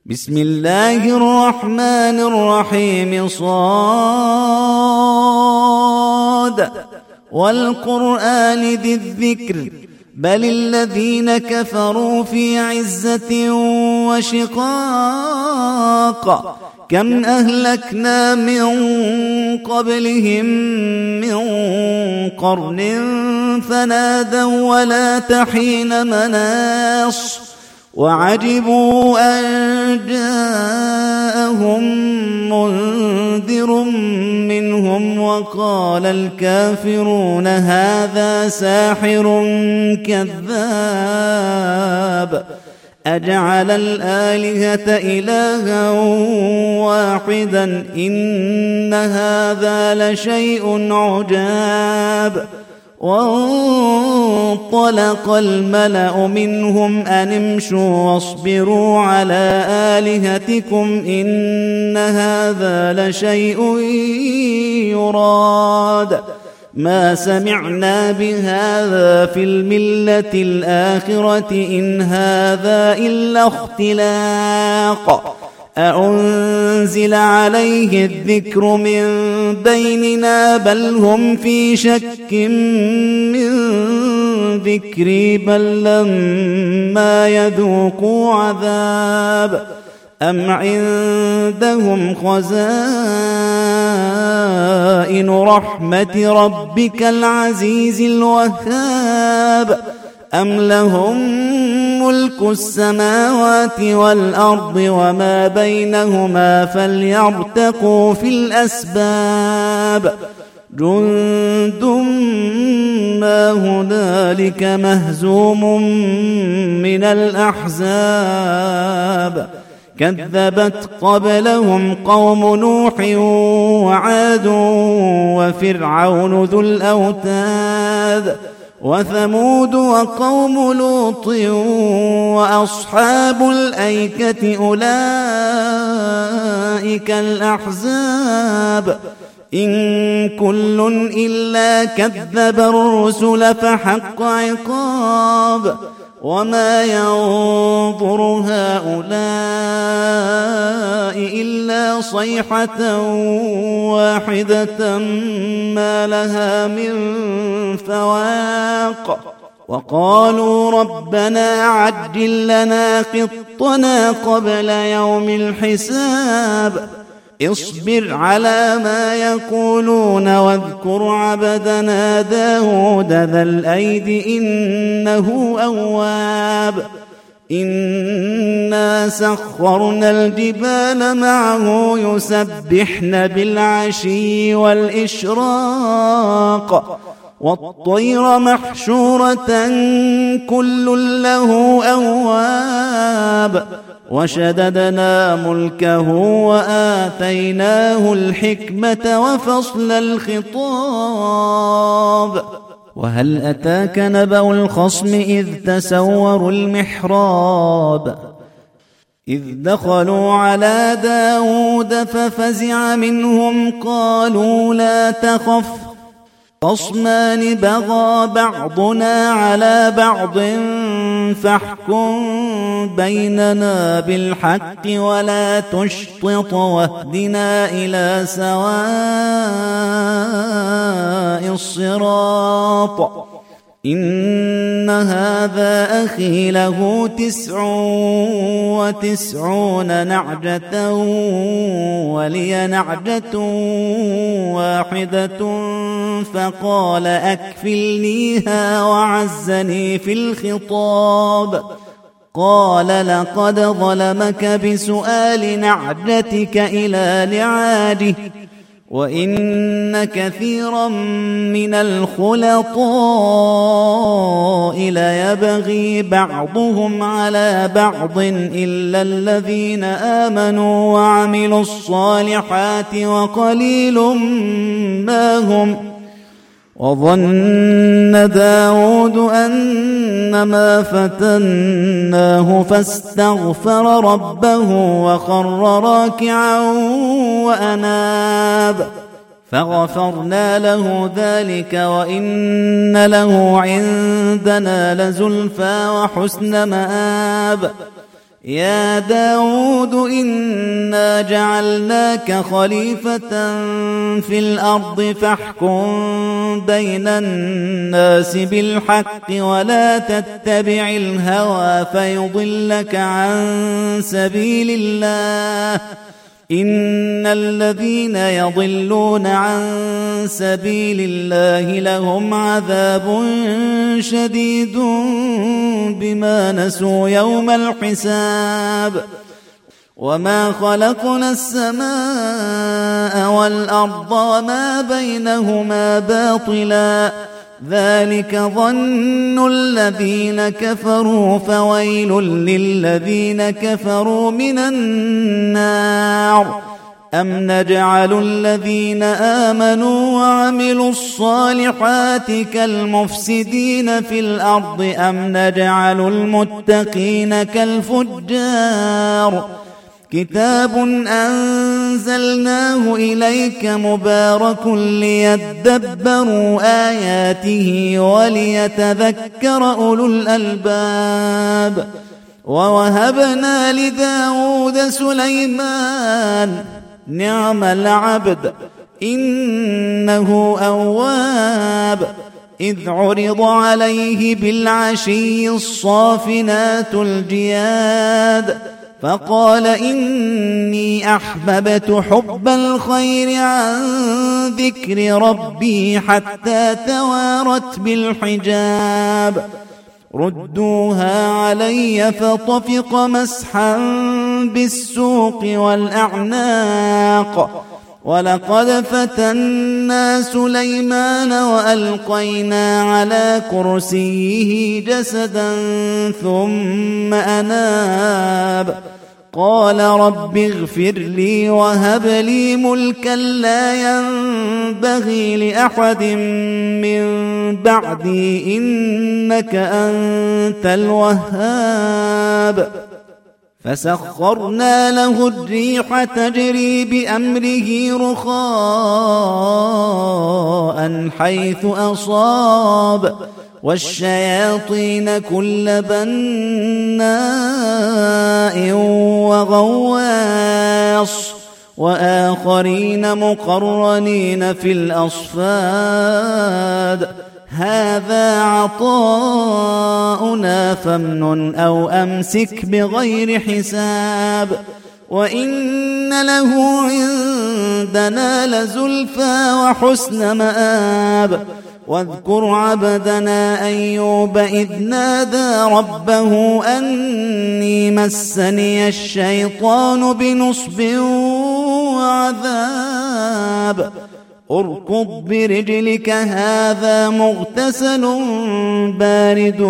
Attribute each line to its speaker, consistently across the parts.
Speaker 1: بسم الله الرحمن الرحيم صاد والقرآن ذي الذكر بل الذين كفروا في عزة وشقاق كم أهلكنا من قبلهم من قرن فنادوا ولا تحين مناص وعجبوا أن جاءهم منذر منهم وقال الكافرون هذا ساحر كذاب أجعل الآلهة إلها واحدا إن هذا لشيء عجاب وانطلق الملأ منهم أن امشوا واصبروا على آلهتكم إن هذا لشيء يراد ما سمعنا بهذا في الملة الآخرة إن هذا إلا اختلاق أأنزل عليه الذكر من بيننا بل هم في شك من ذكري بل لما يذوقوا عذاب أم عندهم خزائن رحمة ربك العزيز الوهاب أم لهم ملك السماوات والأرض وما بينهما فليرتقوا في الأسباب جند ما هنالك مهزوم من الأحزاب كذبت قبلهم قوم نوح وعاد وفرعون ذو الأوتاد وثمود وقوم لوط وأصحاب الأيكة أولئك الأحزاب إن كل إلا كذب الرسل فحق عقاب وما ينظر هؤلاء إلا صيحة واحدة ما لها من فواق وقالوا ربنا عجل لنا قطنا قبل يوم الحساب اصبر على ما يقولون واذكر عبدنا داود ذا الأيد إنه أواب إنا سخرنا الجبال معه يسبحن بالعشي والإشراق والطير محشورة كل له أواب وشددنا ملكه وآتيناه الحكمة وفصل الخطاب وهل أتاك نبأ الخصم إذ تسوروا المحراب إذ دخلوا على داود ففزع منهم قالوا لا تخف خصمان بغى بعضنا على بعض فاحكم بيننا بالحق ولا تشطط واهدنا إلى سواء الصراط إن هذا أخي له 99 نعجة ولي نعجة واحدة فقال أكفلنيها وعزني في الخطاب قال لقد ظلمك بسؤال نعجتك إلى نعاجه وإن كثيرا من الخلطاء ليبغي بعضهم على بعض إلا الذين آمنوا وعملوا الصالحات وقليل ما هم وظن داود أنما فتناه فاستغفر ربه وخر راكعا وأناب فغفرنا له ذلك وإن له عندنا لزلفى وحسن مآب يا داود إنا جعلناك خليفة في الأرض فاحكم بين الناس بالحق ولا تتبع الهوى فيضلك عن سبيل الله إن الذين يضلون عن سبيل الله لهم عذاب شديد بما نسوا يوم الحساب وما خلقنا السماء والأرض وما بينهما باطلا ذلك ظن الذين كفروا فويل للذين كفروا من النار أم نجعل الذين آمنوا وعملوا الصالحات كالمفسدين في الأرض أم نجعل المتقين كالفجار كتاب أنزلناه إليك مبارك ليدبروا آياته وليتذكر أولو الألباب ووهبنا لداود سليمان نعم العبد إنه أواب إذ عرض عليه بالعشي الصافنات الجياد فقال إني أحببت حب الخير عن ذكر ربي حتى توارت بالحجاب ردوها علي فطفق مسحا بالسوق والأعناق ولقد فتنا سليمان وألقينا على كرسيه جسدا ثم أناب قال رب اغفر لي وهب لي ملكا لا ينبغي لأحد من بعدي إنك أنت الوهاب فسخرنا له الريح تجري بأمره رخاء حيث أصاب والشياطين كل بناء وغواص وآخرين مقرنين في الأصفاد هذا عطاؤنا فامنن أو أمسك بغير حساب وإن له عندنا لزلفى وحسن مآب واذكر عبدنا أيوب إذ نادى ربه أني مسني الشيطان بنصب وعذاب اركض برجلك هذا مغتسل بارد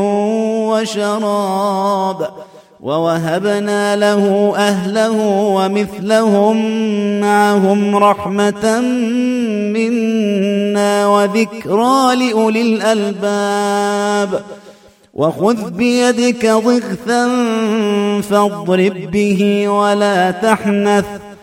Speaker 1: وشراب ووهبنا له أهله ومثلهم معهم رحمة منا وذكرى لأولي الألباب وخذ بيدك ضغثا فاضرب به ولا تحنث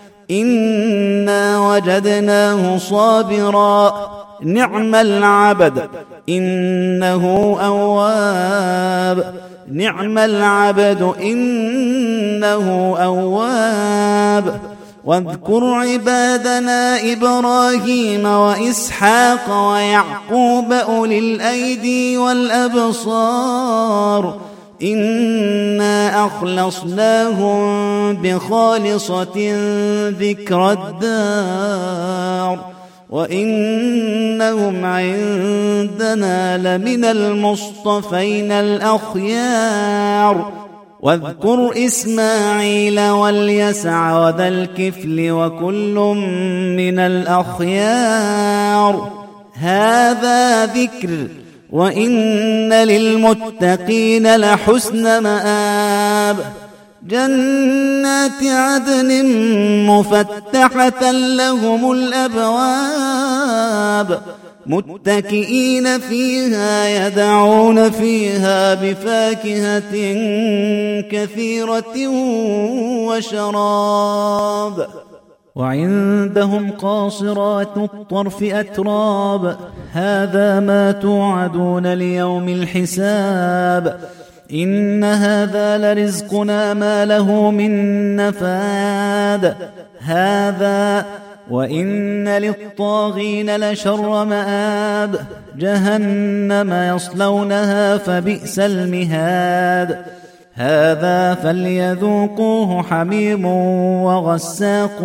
Speaker 1: إنا وجدناه صابرا نعم العبد إنه أواب نعم العبد إنه أواب واذكر عبادنا إبراهيم وإسحاق ويعقوب أولي الأيدي والأبصار إنا أخلصناهم بخالصة ذكر الدار وإنهم عندنا لمن المصطفين الأخيار واذكر إسماعيل واليسع وذا الكفل وكل من الأخيار هذا ذكر وإن للمتقين لحسن مآب جنات عدن مفتحة لهم الأبواب متكئين فيها يدعون فيها بفاكهة كثيرة وشراب وعندهم قاصرات الطرف أتراب هذا ما توعدون ليوم الحساب إن هذا لرزقنا ما له من نفاد هذا وإن للطاغين لشر مآب جهنم يصلونها فبئس المهاد هذا فليذوقوه حميم وغساق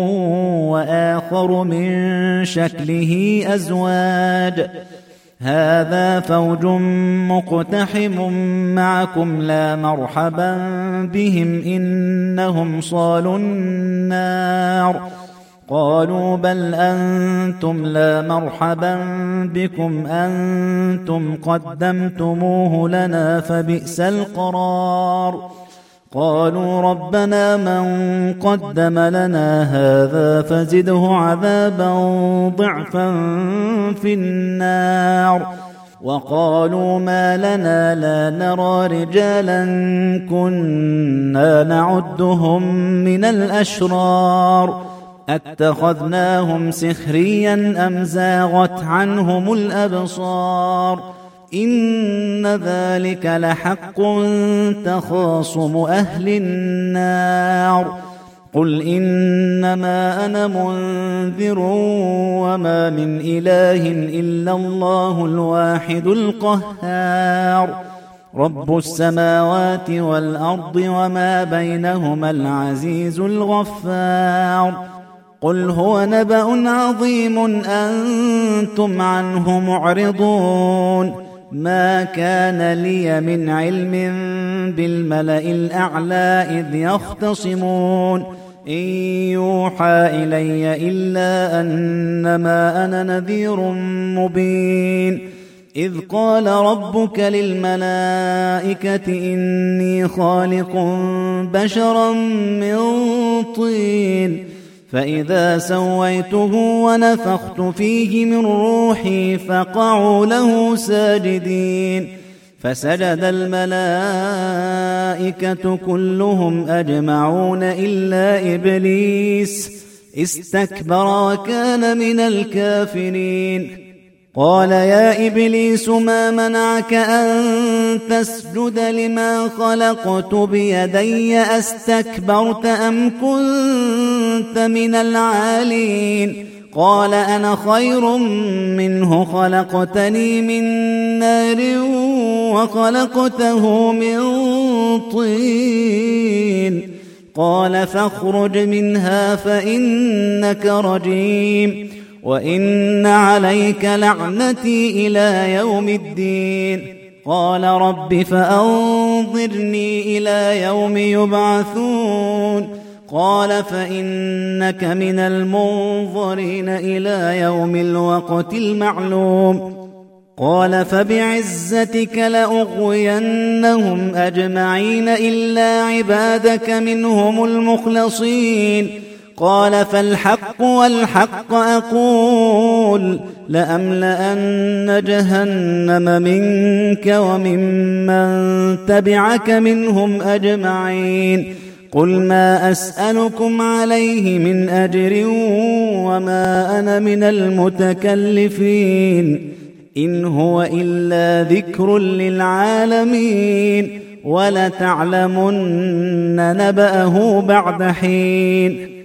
Speaker 1: وآخر من شكله أزواج هذا فوج مقتحم معكم لا مرحبا بهم إنهم صالوا النار قالوا بل أنتم لا مرحبا بكم أنتم قدمتموه لنا فبئس القرار قالوا ربنا من قدم لنا هذا فزده عذابا ضعفا في النار وقالوا ما لنا لا نرى رجالا كنا نعدهم من الأشرار أتخذناهم سخريا أم زاغت عنهم الأبصار إن ذلك لحق تخاصم أهل النار قل إنما أنا منذر وما من إله إلا الله الواحد القهار رب السماوات والأرض وما بينهما العزيز الغفار قل هو نبأ عظيم أنتم عنه معرضون ما كان لي من علم بالملأ الأعلى إذ يختصمون إن يوحى إلي إلا أنما أنا نذير مبين إذ قال ربك للملائكة إني خالق بشرا من طين فإذا سويته ونفخت فيه من روحي فقعوا له ساجدين فسجد الملائكة كلهم أجمعون إلا إبليس استكبر وكان من الكافرين قال يا إبليس ما منعك أن تسجد لما خلقت بيدي أستكبرت أم كنت من العالين قال أنا خير منه خلقتني من نار وخلقته من طين قال فاخرج منها فإنك رجيم وإن عليك لعنتي إلى يوم الدين قال رب فأنظرني إلى يوم يبعثون قال فإنك من المنظرين إلى يوم الوقت المعلوم قال فبعزتك لأغوينهم أجمعين إلا عبادك منهم المخلصين قال فالحق والحق أقول لأملأن جهنم منك وممن تبعك منهم أجمعين قل ما أسألكم عليه من أجر وما أنا من المتكلفين إن هو إلا ذكر للعالمين ولتعلمن نبأه بعد حين